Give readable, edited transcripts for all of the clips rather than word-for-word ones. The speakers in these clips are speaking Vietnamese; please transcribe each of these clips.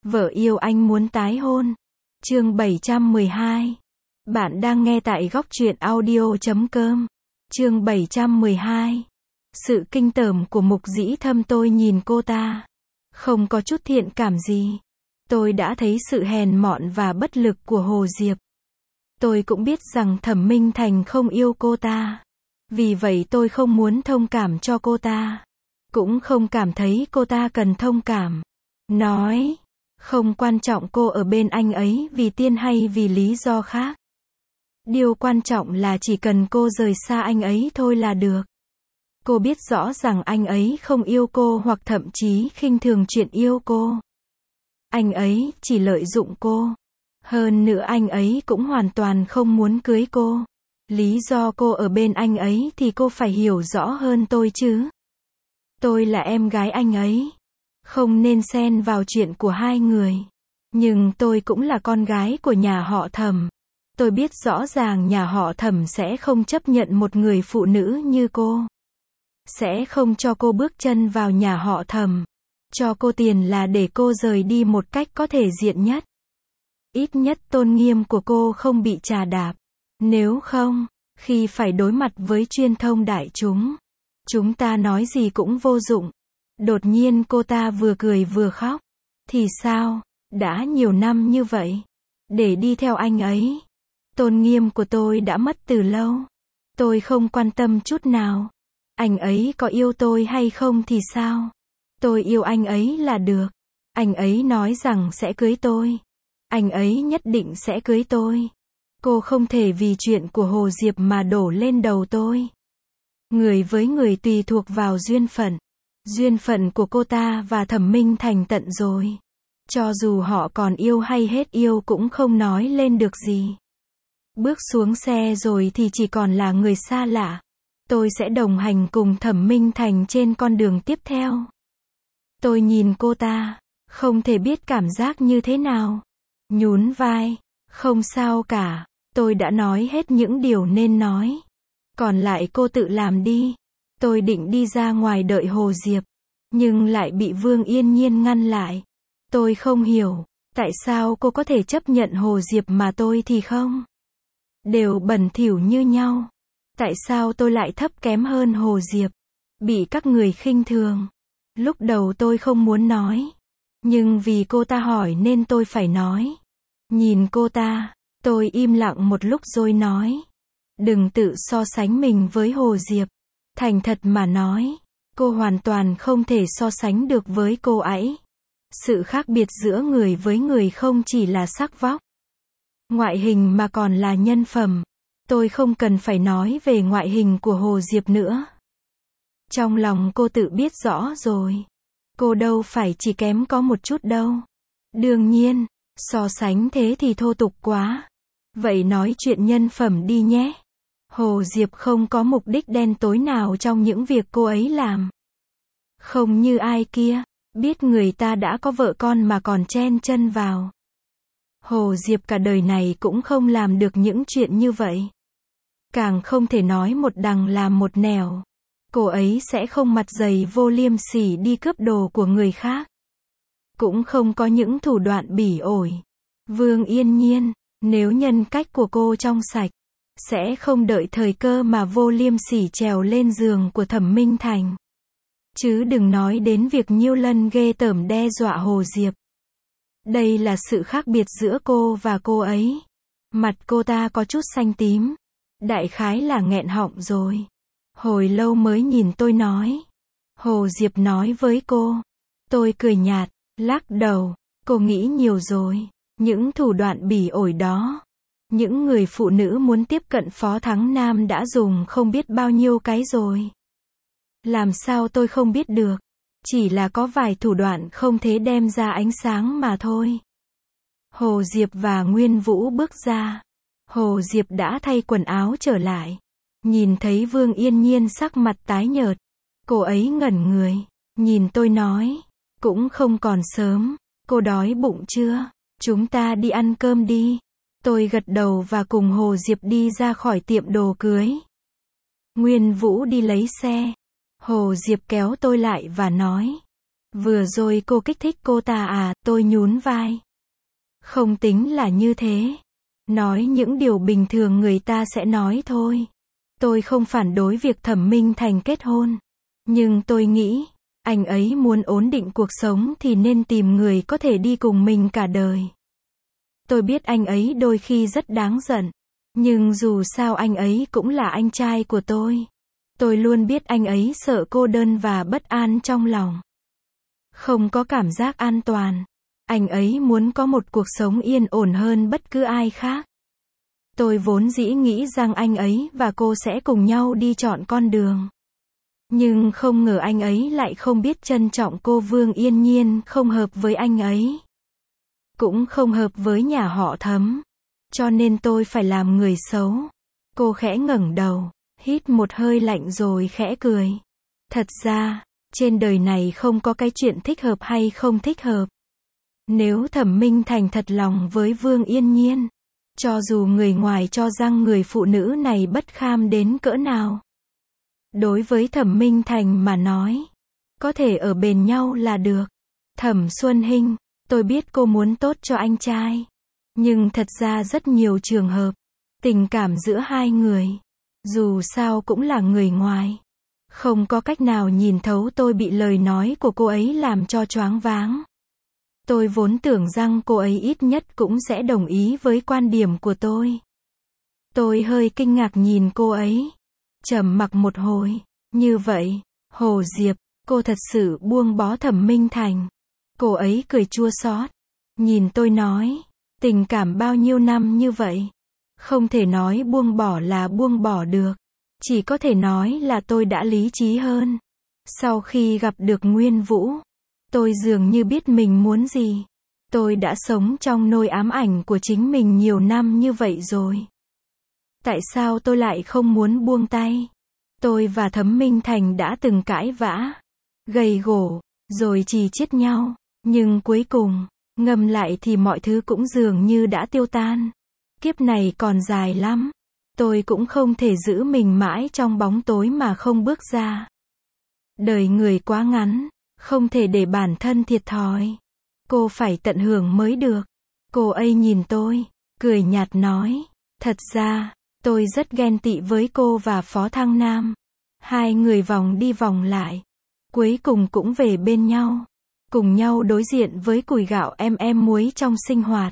Vợ yêu anh muốn tái hôn. Chương 712. Bạn đang nghe tại góc truyện audio.com. Chương 712. Sự kinh tởm của Mục Dĩ Thâm. Tôi nhìn cô ta, không có chút thiện cảm gì. Tôi đã thấy sự hèn mọn và bất lực của Hồ Diệp. Tôi cũng biết rằng Thẩm Minh Thành không yêu cô ta. Vì vậy tôi không muốn thông cảm cho cô ta. Cũng không cảm thấy cô ta cần thông cảm. Nói, không quan trọng cô ở bên anh ấy vì tiền hay vì lý do khác. Điều quan trọng là chỉ cần cô rời xa anh ấy thôi là được. Cô biết rõ rằng anh ấy không yêu cô hoặc thậm chí khinh thường chuyện yêu cô. Anh ấy chỉ lợi dụng cô. Hơn nữa anh ấy cũng hoàn toàn không muốn cưới cô. Lý do cô ở bên anh ấy thì cô phải hiểu rõ hơn tôi chứ. Tôi là em gái anh ấy. Không nên xen vào chuyện của hai người. Nhưng tôi cũng là con gái của nhà họ Thẩm. Tôi biết rõ ràng nhà họ Thẩm sẽ không chấp nhận một người phụ nữ như cô. Sẽ không cho cô bước chân vào nhà họ Thẩm. Cho cô tiền là để cô rời đi một cách có thể diện nhất. Ít nhất tôn nghiêm của cô không bị chà đạp. Nếu không, khi phải đối mặt với truyền thông đại chúng ta nói gì cũng vô dụng. Đột nhiên cô ta vừa cười vừa khóc. Thì sao? Đã nhiều năm như vậy. Để đi theo anh ấy. Tôn nghiêm của tôi đã mất từ lâu. Tôi không quan tâm chút nào. Anh ấy có yêu tôi hay không thì sao? Tôi yêu anh ấy là được. Anh ấy nói rằng sẽ cưới tôi. Anh ấy nhất định sẽ cưới tôi. Cô không thể vì chuyện của Hồ Diệp mà đổ lên đầu tôi. Người với người tùy thuộc vào duyên phận. Duyên phận của cô ta và Thẩm Minh Thành tận rồi. Cho dù họ còn yêu hay hết yêu cũng không nói lên được gì. Bước xuống xe rồi thì chỉ còn là người xa lạ. Tôi sẽ đồng hành cùng Thẩm Minh Thành trên con đường tiếp theo. Tôi nhìn cô ta, không thể biết cảm giác như thế nào. Nhún vai, không sao cả, tôi đã nói hết những điều nên nói. Còn lại cô tự làm đi. Tôi định đi ra ngoài đợi Hồ Diệp, nhưng lại bị Vương Yên Nhiên ngăn lại. Tôi không hiểu, tại sao cô có thể chấp nhận Hồ Diệp mà tôi thì không? Đều bẩn thỉu như nhau. Tại sao tôi lại thấp kém hơn Hồ Diệp? Bị các người khinh thường. Lúc đầu tôi không muốn nói. Nhưng vì cô ta hỏi nên tôi phải nói. Nhìn cô ta, tôi im lặng một lúc rồi nói. Đừng tự so sánh mình với Hồ Diệp. Thành thật mà nói, cô hoàn toàn không thể so sánh được với cô ấy. Sự khác biệt giữa người với người không chỉ là sắc vóc, ngoại hình mà còn là nhân phẩm. Tôi không cần phải nói về ngoại hình của Hồ Diệp nữa. Trong lòng cô tự biết rõ rồi. Cô đâu phải chỉ kém có một chút đâu. Đương nhiên, so sánh thế thì thô tục quá. Vậy nói chuyện nhân phẩm đi nhé. Hồ Diệp không có mục đích đen tối nào trong những việc cô ấy làm. Không như ai kia, biết người ta đã có vợ con mà còn chen chân vào. Hồ Diệp cả đời này cũng không làm được những chuyện như vậy. Càng không thể nói một đằng làm một nẻo. Cô ấy sẽ không mặt dày vô liêm sỉ đi cướp đồ của người khác. Cũng không có những thủ đoạn bỉ ổi. Vương Yên Nhiên, nếu nhân cách của cô trong sạch, sẽ không đợi thời cơ mà vô liêm sỉ trèo lên giường của Thẩm Minh Thành. Chứ đừng nói đến việc nhiều lần ghê tởm đe dọa Hồ Diệp. Đây là sự khác biệt giữa cô và cô ấy. Mặt cô ta có chút xanh tím. Đại khái là nghẹn họng rồi. Hồi lâu mới nhìn tôi nói. Hồ Diệp nói với cô. Tôi cười nhạt, lắc đầu. Cô nghĩ nhiều rồi. Những thủ đoạn bỉ ổi đó. Những người phụ nữ muốn tiếp cận Phó Thắng Nam đã dùng không biết bao nhiêu cái rồi. Làm sao tôi không biết được. Chỉ là có vài thủ đoạn không thể đem ra ánh sáng mà thôi. Hồ Diệp và Nguyên Vũ bước ra. Hồ Diệp đã thay quần áo trở lại. Nhìn thấy Vương Yên Nhiên sắc mặt tái nhợt. Cô ấy ngẩn người. Nhìn tôi nói. Cũng không còn sớm. Cô đói bụng chưa? Chúng ta đi ăn cơm đi. Tôi gật đầu và cùng Hồ Diệp đi ra khỏi tiệm đồ cưới. Nguyên Vũ đi lấy xe. Hồ Diệp kéo tôi lại và nói. Vừa rồi cô kích thích cô ta à, tôi nhún vai. Không tính là như thế. Nói những điều bình thường người ta sẽ nói thôi. Tôi không phản đối việc Thẩm Minh Thành kết hôn. Nhưng tôi nghĩ, anh ấy muốn ổn định cuộc sống thì nên tìm người có thể đi cùng mình cả đời. Tôi biết anh ấy đôi khi rất đáng giận. Nhưng dù sao anh ấy cũng là anh trai của tôi. Tôi luôn biết anh ấy sợ cô đơn và bất an trong lòng. Không có cảm giác an toàn. Anh ấy muốn có một cuộc sống yên ổn hơn bất cứ ai khác. Tôi vốn dĩ nghĩ rằng anh ấy và cô sẽ cùng nhau đi chọn con đường. Nhưng không ngờ anh ấy lại không biết trân trọng cô. Vương Yên Nhiên không hợp với anh ấy. Cũng không hợp với nhà họ Thấm. Cho nên tôi phải làm người xấu. Cô khẽ ngẩng đầu, hít một hơi lạnh rồi khẽ cười. Thật ra, trên đời này không có cái chuyện thích hợp hay không thích hợp. Nếu Thẩm Minh Thành thật lòng với Vương Yên Nhiên, cho dù người ngoài cho rằng người phụ nữ này bất kham đến cỡ nào, đối với Thẩm Minh Thành mà nói, có thể ở bên nhau là được. Thẩm Xuân Hinh, tôi biết cô muốn tốt cho anh trai. Nhưng thật ra rất nhiều trường hợp, tình cảm giữa hai người, dù sao cũng là người ngoài. Không có cách nào nhìn thấu. Tôi bị lời nói của cô ấy làm cho choáng váng. Tôi vốn tưởng rằng cô ấy ít nhất cũng sẽ đồng ý với quan điểm của tôi. Tôi hơi kinh ngạc nhìn cô ấy. Trầm mặc một hồi. Như vậy, Hồ Diệp, cô thật sự buông bó Thẩm Minh Thành. Cô ấy cười chua xót. Nhìn tôi nói, tình cảm bao nhiêu năm như vậy. Không thể nói buông bỏ là buông bỏ được. Chỉ có thể nói là tôi đã lý trí hơn. Sau khi gặp được Nguyên Vũ, tôi dường như biết mình muốn gì. Tôi đã sống trong nỗi ám ảnh của chính mình nhiều năm như vậy rồi. Tại sao tôi lại không muốn buông tay? Tôi và Thẩm Minh Thành đã từng cãi vã, gầy gổ, rồi chì chiết nhau. Nhưng cuối cùng, ngẫm lại thì mọi thứ cũng dường như đã tiêu tan. Kiếp này còn dài lắm. Tôi cũng không thể giữ mình mãi trong bóng tối mà không bước ra. Đời người quá ngắn, không thể để bản thân thiệt thòi. Cô phải tận hưởng mới được. Cô ấy nhìn tôi, cười nhạt nói. Thật ra, tôi rất ghen tị với cô và Phó Thăng Nam. Hai người vòng đi vòng lại. Cuối cùng cũng về bên nhau. Cùng nhau đối diện với củi gạo muối trong sinh hoạt.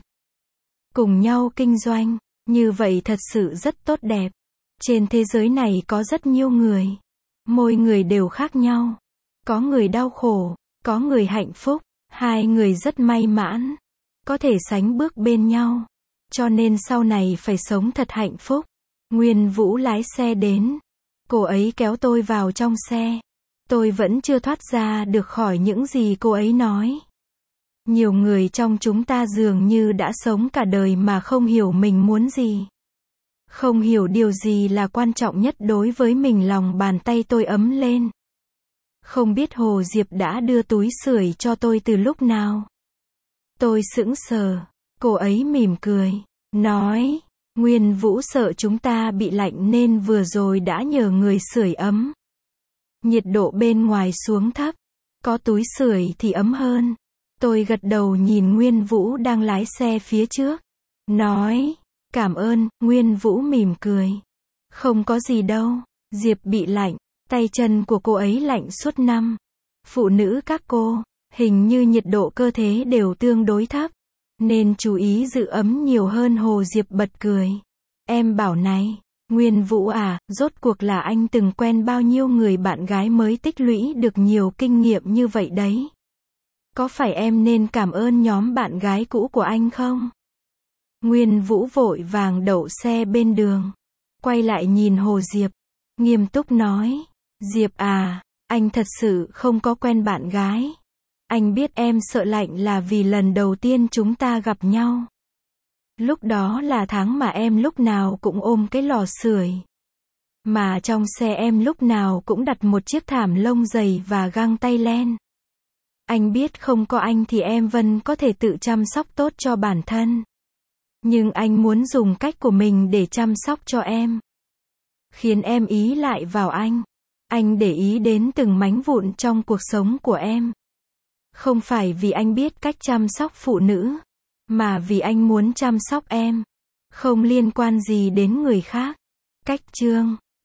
Cùng nhau kinh doanh. Như vậy thật sự rất tốt đẹp. Trên thế giới này có rất nhiều người. Mỗi người đều khác nhau. Có người đau khổ, có người hạnh phúc. Hai người rất may mãn. Có thể sánh bước bên nhau. Cho nên sau này phải sống thật hạnh phúc. Nguyên Vũ lái xe đến. Cô ấy kéo tôi vào trong xe. Tôi vẫn chưa thoát ra được khỏi những gì cô ấy nói. Nhiều người trong chúng ta dường như đã sống cả đời mà không hiểu mình muốn gì. Không hiểu điều gì là quan trọng nhất đối với mình. Lòng bàn tay tôi ấm lên. Không biết Hồ Diệp đã đưa túi sưởi cho tôi từ lúc nào. Tôi sững sờ. Cô ấy mỉm cười. Nói, Nguyên Vũ sợ chúng ta bị lạnh nên vừa rồi đã nhờ người sưởi ấm. Nhiệt độ bên ngoài xuống thấp. Có túi sưởi thì ấm hơn. Tôi gật đầu nhìn Nguyên Vũ đang lái xe phía trước. Nói, cảm ơn. Nguyên Vũ mỉm cười. Không có gì đâu. Diệp bị lạnh. Tay chân của cô ấy lạnh suốt năm. Phụ nữ các cô, hình như nhiệt độ cơ thể đều tương đối thấp. Nên chú ý giữ ấm nhiều hơn. Hồ Diệp bật cười. Em bảo này, Nguyên Vũ à, rốt cuộc là anh từng quen bao nhiêu người bạn gái mới tích lũy được nhiều kinh nghiệm như vậy đấy. Có phải em nên cảm ơn nhóm bạn gái cũ của anh không? Nguyên Vũ vội vàng đậu xe bên đường. Quay lại nhìn Hồ Diệp. Nghiêm túc nói. Diệp à, anh thật sự không có quen bạn gái. Anh biết em sợ lạnh là vì lần đầu tiên chúng ta gặp nhau. Lúc đó là tháng mà em lúc nào cũng ôm cái lò sưởi. Mà trong xe em lúc nào cũng đặt một chiếc thảm lông dày và găng tay len. Anh biết không có anh thì em vẫn có thể tự chăm sóc tốt cho bản thân. Nhưng anh muốn dùng cách của mình để chăm sóc cho em. Khiến em ý lại vào anh. Anh để ý đến từng mảnh vụn trong cuộc sống của em. Không phải vì anh biết cách chăm sóc phụ nữ, mà vì anh muốn chăm sóc em. Không liên quan gì đến người khác. Cách chương